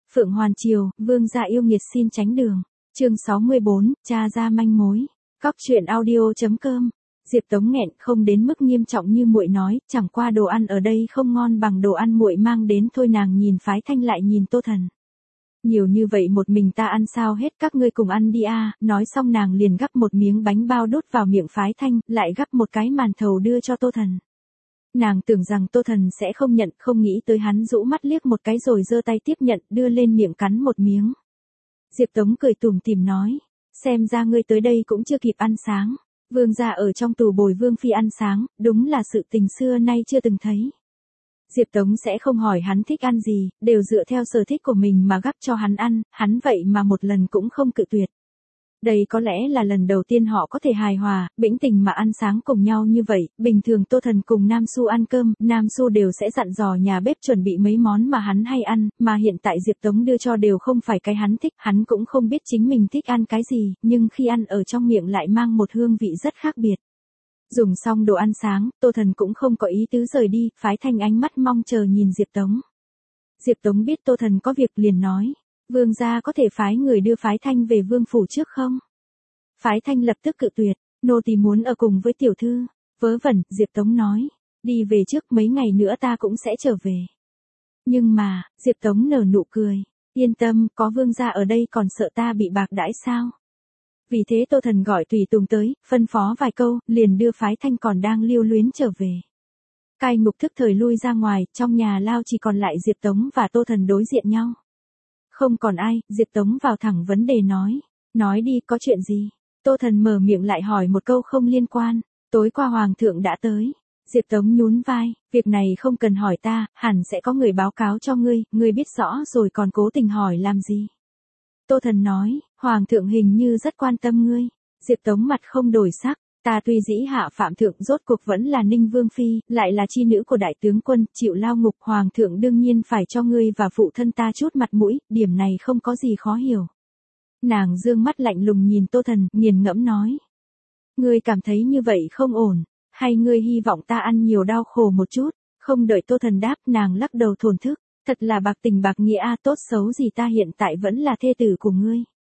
Phượng Hoàn Triều, vương gia yêu nghiệt xin tránh đường. Chương 64, tra ra manh mối. Cóc truyện audio.com. Diệp Tống nghẹn, không đến mức nghiêm trọng như muội nói, chẳng qua đồ ăn ở đây không ngon bằng đồ ăn muội mang đến thôi. Nàng nhìn Phái Thanh lại nhìn Tô Thần. Nhiều như vậy một mình ta ăn sao hết, các ngươi cùng ăn đi a. Nói xong nàng liền gắp một miếng bánh bao đút vào miệng Phái Thanh, lại gắp một cái màn thầu đưa cho Tô Thần. Nàng tưởng rằng Tô Thần sẽ không nhận, không nghĩ tới hắn rũ mắt liếc một cái rồi giơ tay tiếp nhận, đưa lên miệng cắn một miếng. Diệp Tống cười tủm tỉm nói, xem ra ngươi tới đây cũng chưa kịp ăn sáng. Vương gia ở trong tù bồi vương phi ăn sáng, đúng là sự tình xưa nay chưa từng thấy. Diệp Tống sẽ không hỏi hắn thích ăn gì, đều dựa theo sở thích của mình mà gắp cho hắn ăn, hắn vậy mà một lần cũng không cự tuyệt. Đây có lẽ là lần đầu tiên họ có thể hài hòa, bĩnh tình mà ăn sáng cùng nhau như vậy. Bình thường Tô Thần cùng Nam Su ăn cơm, Nam Su đều sẽ dặn dò nhà bếp chuẩn bị mấy món mà hắn hay ăn, mà hiện tại Diệp Tống đưa cho đều không phải cái hắn thích, hắn cũng không biết chính mình thích ăn cái gì, nhưng khi ăn ở trong miệng lại mang một hương vị rất khác biệt. Dùng xong đồ ăn sáng, Tô Thần cũng không có ý tứ rời đi, Phái Thanh ánh mắt mong chờ nhìn Diệp Tống. Diệp Tống biết Tô Thần có việc liền nói. Vương gia có thể phái người đưa Phái Thanh về vương phủ trước không? Phái Thanh lập tức cự tuyệt, nô tỳ muốn ở cùng với tiểu thư. Vớ vẩn, Diệp Tống nói, đi về trước, mấy ngày nữa ta cũng sẽ trở về. Nhưng mà, Diệp Tống nở nụ cười, yên tâm, có vương gia ở đây còn sợ ta bị bạc đãi sao? Vì thế Tô Thần gọi tùy tùng tới, phân phó vài câu, liền đưa Phái Thanh còn đang lưu luyến trở về. Cai ngục thức thời lui ra ngoài, trong nhà lao chỉ còn lại Diệp Tống và Tô Thần đối diện nhau. Không còn ai, Diệp Tống vào thẳng vấn đề nói đi, có chuyện gì? Tô Thần mở miệng lại hỏi một câu không liên quan, tối qua hoàng thượng đã tới. Diệp Tống nhún vai, việc này không cần hỏi ta, hẳn sẽ có người báo cáo cho ngươi biết rõ rồi còn cố tình hỏi làm gì? Tô Thần nói, hoàng thượng hình như rất quan tâm ngươi. Diệp Tống mặt không đổi sắc, ta tuy dĩ hạ phạm thượng rốt cuộc vẫn là Ninh Vương Phi, lại là chi nữ của đại tướng quân, chịu lao ngục, hoàng thượng đương nhiên phải cho ngươi và phụ thân ta chút mặt mũi, điểm này không có gì khó hiểu. Nàng dương mắt lạnh lùng nhìn Tô Thần, nghiền ngẫm nói. Ngươi cảm thấy như vậy không ổn, hay ngươi hy vọng ta ăn nhiều đau khổ một chút? Không đợi Tô Thần đáp, nàng lắc đầu thổn thức, thật là bạc tình bạc nghĩa a, tốt xấu gì ta hiện tại vẫn là thê tử của ngươi.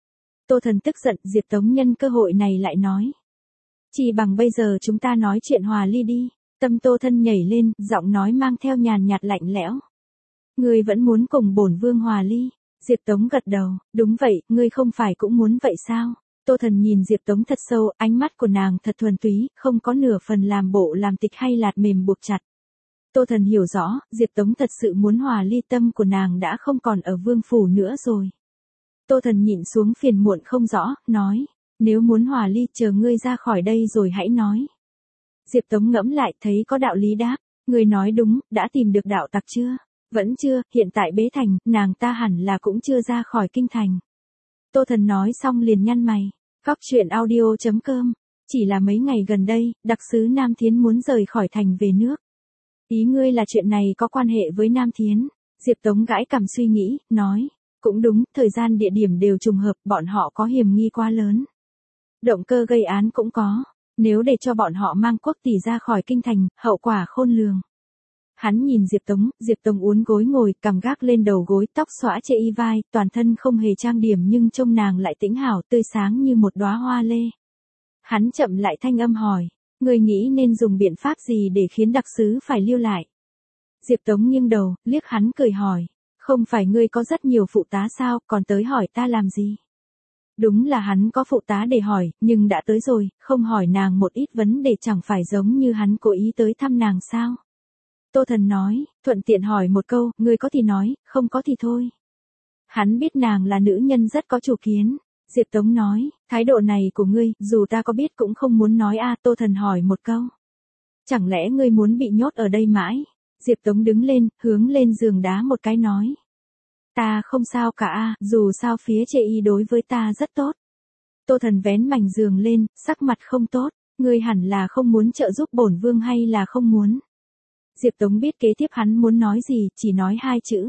Tô Thần tức giận, Diệp Tống nhân cơ hội này lại nói. Chỉ bằng bây giờ chúng ta nói chuyện hòa ly đi. Tâm Tô Thân nhảy lên, giọng nói mang theo nhàn nhạt lạnh lẽo. Ngươi vẫn muốn cùng bổn vương hòa ly? Diệp Tống gật đầu, đúng vậy, ngươi không phải cũng muốn vậy sao? Tô Thần nhìn Diệp Tống thật sâu, ánh mắt của nàng thật thuần túy, không có nửa phần làm bộ làm tịch hay lạt mềm buộc chặt. Tô Thần hiểu rõ, Diệp Tống thật sự muốn hòa ly, tâm của nàng đã không còn ở vương phủ nữa rồi. Tô Thần nhịn xuống phiền muộn không rõ, nói, nếu muốn hòa ly chờ ngươi ra khỏi đây rồi hãy nói. Diệp Tống ngẫm lại thấy có đạo lý đáp, ngươi nói đúng, đã tìm được đạo tặc chưa? Vẫn chưa, hiện tại bế thành, nàng ta hẳn là cũng chưa ra khỏi kinh thành. Tô Thần nói xong liền nhăn mày, cóc truyện audio.com, chỉ là mấy ngày gần đây, đặc sứ Nam Thiến muốn rời khỏi thành về nước. Ý ngươi là chuyện này có quan hệ với Nam Thiến? Diệp Tống gãi cằm suy nghĩ, nói, cũng đúng, thời gian địa điểm đều trùng hợp, bọn họ có hiểm nghi quá lớn. Động cơ gây án cũng có, nếu để cho bọn họ mang quốc tỷ ra khỏi kinh thành, hậu quả khôn lường. Hắn nhìn Diệp Tống uốn gối ngồi, cằm gác lên đầu gối, tóc xõa chê y vai, toàn thân không hề trang điểm nhưng trông nàng lại tĩnh hảo, tươi sáng như một đóa hoa lê. Hắn chậm lại thanh âm hỏi, ngươi nghĩ nên dùng biện pháp gì để khiến đặc sứ phải lưu lại? Diệp Tống nghiêng đầu, liếc hắn cười hỏi, không phải ngươi có rất nhiều phụ tá sao, còn tới hỏi ta làm gì? Đúng là hắn có phụ tá để hỏi, nhưng đã tới rồi, không hỏi nàng một ít vấn đề chẳng phải giống như hắn cố ý tới thăm nàng sao? Tô Thần nói, thuận tiện hỏi một câu, ngươi có thì nói, không có thì thôi. Hắn biết nàng là nữ nhân rất có chủ kiến. Diệp Tống nói, thái độ này của ngươi, dù ta có biết cũng không muốn nói a. Tô Thần hỏi một câu. Chẳng lẽ ngươi muốn bị nhốt ở đây mãi? Diệp Tống đứng lên, hướng lên giường đá một cái nói. Ta không sao cả a, dù sao phía chê y đối với ta rất tốt. Tô Thần vén mảnh giường lên, sắc mặt không tốt, ngươi hẳn là không muốn trợ giúp bổn vương hay là không muốn? Diệp Tống biết kế tiếp hắn muốn nói gì, chỉ nói hai chữ.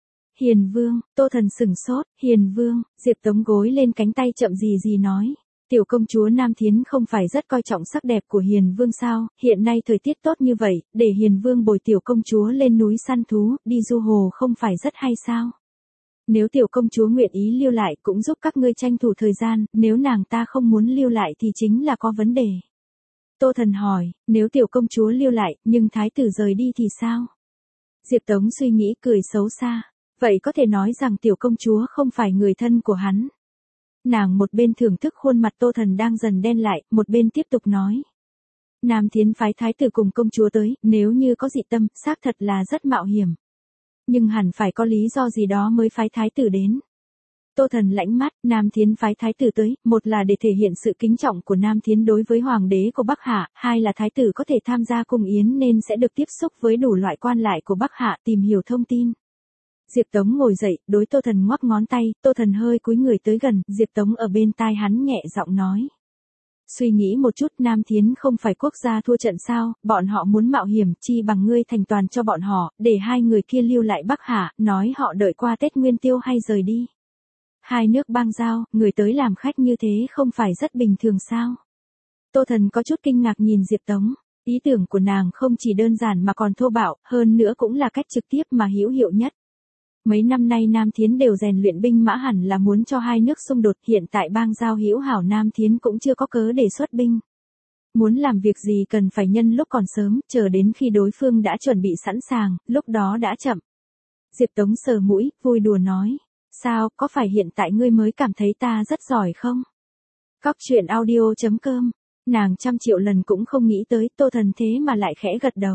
Hiền Vương. Tô Thần sửng sốt, Hiền Vương. Diệp Tống gối lên cánh tay chậm gì nói. Tiểu công chúa Nam Thiến không phải rất coi trọng sắc đẹp của Hiền Vương sao? Hiện nay thời tiết tốt như vậy, để Hiền Vương bồi tiểu công chúa lên núi săn thú, đi du hồ không phải rất hay sao? Nếu tiểu công chúa nguyện ý lưu lại cũng giúp các ngươi tranh thủ thời gian, nếu nàng ta không muốn lưu lại thì chính là có vấn đề. Tô Thần hỏi, nếu tiểu công chúa lưu lại, nhưng thái tử rời đi thì sao? Diệp Tống suy nghĩ cười xấu xa. Vậy có thể nói rằng tiểu công chúa không phải người thân của hắn. Nàng một bên thưởng thức khuôn mặt Tô Thần đang dần đen lại, một bên tiếp tục nói. Nam Thiến phái thái tử cùng công chúa tới, nếu như có dị tâm, xác thật là rất mạo hiểm. Nhưng hẳn phải có lý do gì đó mới phái thái tử đến. Tô Thần lãnh mắt, Nam Thiến phái thái tử tới, một là để thể hiện sự kính trọng của Nam Thiến đối với hoàng đế của Bắc Hạ, hai là thái tử có thể tham gia cung yến nên sẽ được tiếp xúc với đủ loại quan lại của Bắc Hạ tìm hiểu thông tin. Diệp Tống ngồi dậy, đối Tô Thần ngoắc ngón tay, Tô Thần hơi cúi người tới gần, Diệp Tống ở bên tai hắn nhẹ giọng nói. Suy nghĩ một chút, Nam Thiến không phải quốc gia thua trận sao, bọn họ muốn mạo hiểm, chi bằng ngươi thành toàn cho bọn họ, để hai người kia lưu lại Bắc Hạ, nói họ đợi qua Tết Nguyên Tiêu hay rời đi. Hai nước bang giao, người tới làm khách như thế không phải rất bình thường sao? Tô Thần có chút kinh ngạc nhìn Diệp Tống, ý tưởng của nàng không chỉ đơn giản mà còn thô bạo, hơn nữa cũng là cách trực tiếp mà hữu hiệu nhất. Mấy năm nay Nam Thiến đều rèn luyện binh mã hẳn là muốn cho hai nước xung đột, hiện tại bang giao hữu hảo Nam Thiến cũng chưa có cớ để xuất binh. Muốn làm việc gì cần phải nhân lúc còn sớm, chờ đến khi đối phương đã chuẩn bị sẵn sàng, lúc đó đã chậm. Diệp Tống sờ mũi, vui đùa nói. Sao, có phải hiện tại ngươi mới cảm thấy ta rất giỏi không? Cóc truyện audio.com. Nàng trăm triệu lần cũng không nghĩ tới Tô Thần thế mà lại khẽ gật đầu.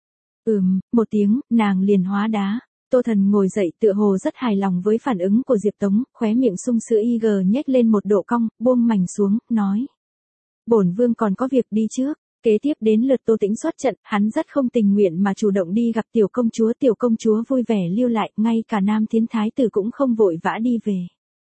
Một tiếng, nàng liền hóa đá. Tô Thần ngồi dậy tựa hồ rất hài lòng với phản ứng của Diệp Tống, khóe miệng sung sữa y nhếch lên một độ cong, buông mảnh xuống, nói. Bổn vương còn có việc đi trước. Kế tiếp đến lượt Tô Tĩnh xuất trận, hắn rất không tình nguyện mà chủ động đi gặp tiểu công chúa vui vẻ lưu lại, ngay cả Nam Thiến thái tử cũng không vội vã đi về.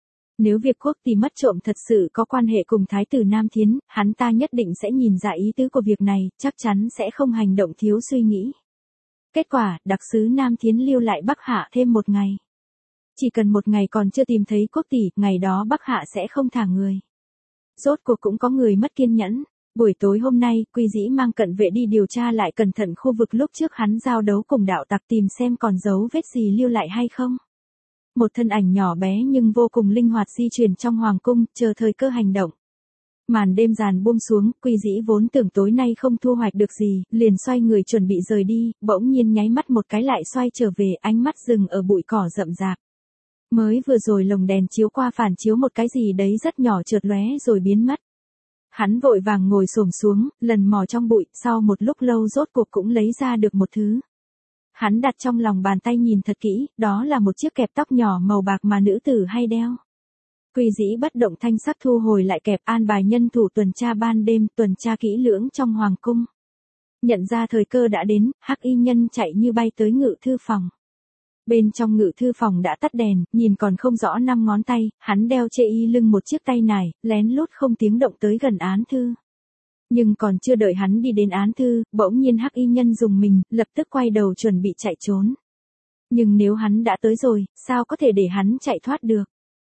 Nếu việc quốc tỷ mất trộm thật sự có quan hệ cùng thái tử Nam Thiến, hắn ta nhất định sẽ nhìn ra ý tứ của việc này, chắc chắn sẽ không hành động thiếu suy nghĩ. Kết quả, đặc sứ Nam Thiến lưu lại Bắc Hạ thêm một ngày. Chỉ cần một ngày còn chưa tìm thấy quốc tỷ, ngày đó Bắc Hạ sẽ không thả người. Rốt cuộc cũng có người mất kiên nhẫn. Buổi tối hôm nay, Quy Dĩ mang cận vệ đi điều tra lại cẩn thận khu vực lúc trước hắn giao đấu cùng đạo tặc tìm xem còn dấu vết gì lưu lại hay không. Một thân ảnh nhỏ bé nhưng vô cùng linh hoạt di chuyển trong hoàng cung, chờ thời cơ hành động. Màn đêm dàn buông xuống, Quy Dĩ vốn tưởng tối nay không thu hoạch được gì, liền xoay người chuẩn bị rời đi, bỗng nhiên nháy mắt một cái lại xoay trở về, ánh mắt dừng ở bụi cỏ rậm rạp. Mới vừa rồi lồng đèn chiếu qua phản chiếu một cái gì đấy rất nhỏ chợt lóe rồi biến mất. Hắn vội vàng ngồi xổm xuống, lần mò trong bụi, sau một lúc lâu rốt cuộc cũng lấy ra được một thứ. Hắn đặt trong lòng bàn tay nhìn thật kỹ, đó là một chiếc kẹp tóc nhỏ màu bạc mà nữ tử hay đeo. Quy Dĩ bất động thanh sắc thu hồi lại kẹp, an bài nhân thủ tuần tra ban đêm, tuần tra kỹ lưỡng trong hoàng cung. Nhận ra thời cơ đã đến, Hắc Y Nhân chạy như bay tới ngự thư phòng. Bên trong ngự thư phòng đã tắt đèn, nhìn còn không rõ 5 ngón tay, hắn đeo chê y lưng một chiếc tay nải, lén lút không tiếng động tới gần án thư. Nhưng còn chưa đợi hắn đi đến án thư, bỗng nhiên Hắc Y Nhân dùng mình, lập tức quay đầu chuẩn bị chạy trốn. Nhưng nếu hắn đã tới rồi, sao có thể để hắn chạy thoát được?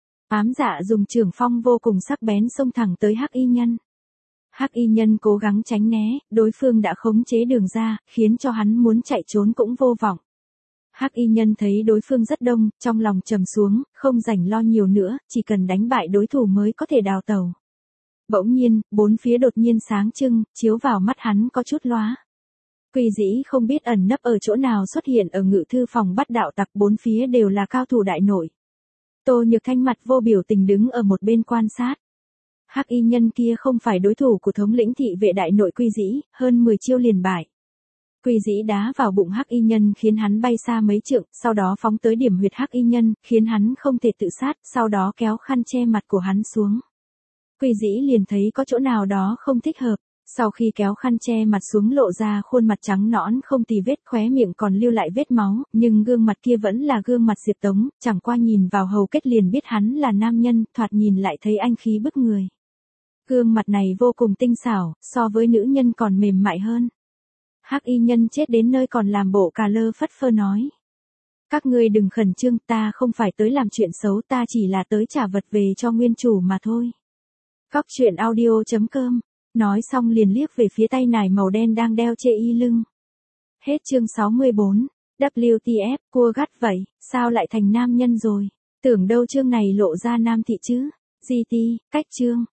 Ám Dạ dùng trường phong vô cùng sắc bén xông thẳng tới Hắc Y Nhân. Hắc Y Nhân cố gắng tránh né, đối phương đã khống chế đường ra, khiến cho hắn muốn chạy trốn cũng vô vọng. Hắc Y Nhân thấy đối phương rất đông, trong lòng trầm xuống, không rảnh lo nhiều nữa, chỉ cần đánh bại đối thủ mới có thể đào tẩu. Bỗng nhiên, bốn phía đột nhiên sáng trưng, chiếu vào mắt hắn có chút lóa. Quy Dĩ không biết ẩn nấp ở chỗ nào xuất hiện ở ngự thư phòng bắt đạo tặc, bốn phía đều là cao thủ đại nội. Tô Nhược Thanh mặt vô biểu tình đứng ở một bên quan sát. Hắc Y Nhân kia không phải đối thủ của thống lĩnh thị vệ đại nội Quy Dĩ, hơn 10 chiêu liền bại. Quy Dĩ đá vào bụng Hắc Y Nhân khiến hắn bay xa mấy trượng, sau đó phóng tới điểm huyệt Hắc Y Nhân, khiến hắn không thể tự sát, sau đó kéo khăn che mặt của hắn xuống. Quy Dĩ liền thấy có chỗ nào đó không thích hợp, sau khi kéo khăn che mặt xuống lộ ra khuôn mặt trắng nõn không tì vết, khóe miệng còn lưu lại vết máu, nhưng gương mặt kia vẫn là gương mặt Diệp Tống, chẳng qua nhìn vào hầu kết liền biết hắn là nam nhân, thoạt nhìn lại thấy anh khí bức người. Gương mặt này vô cùng tinh xảo, so với nữ nhân còn mềm mại hơn. Hắc Y Nhân chết đến nơi còn làm bộ cà lơ phất phơ nói. Các ngươi đừng khẩn trương, ta không phải tới làm chuyện xấu, ta chỉ là tới trả vật về cho nguyên chủ mà thôi. Cóc truyện audio.com. Nói xong liền liếc về phía tay nải màu đen đang đeo chê y lưng. Hết chương 64. WTF, cua gắt vậy, sao lại thành nam nhân rồi? Tưởng đâu chương này lộ ra nam thị chứ. GT, cách chương.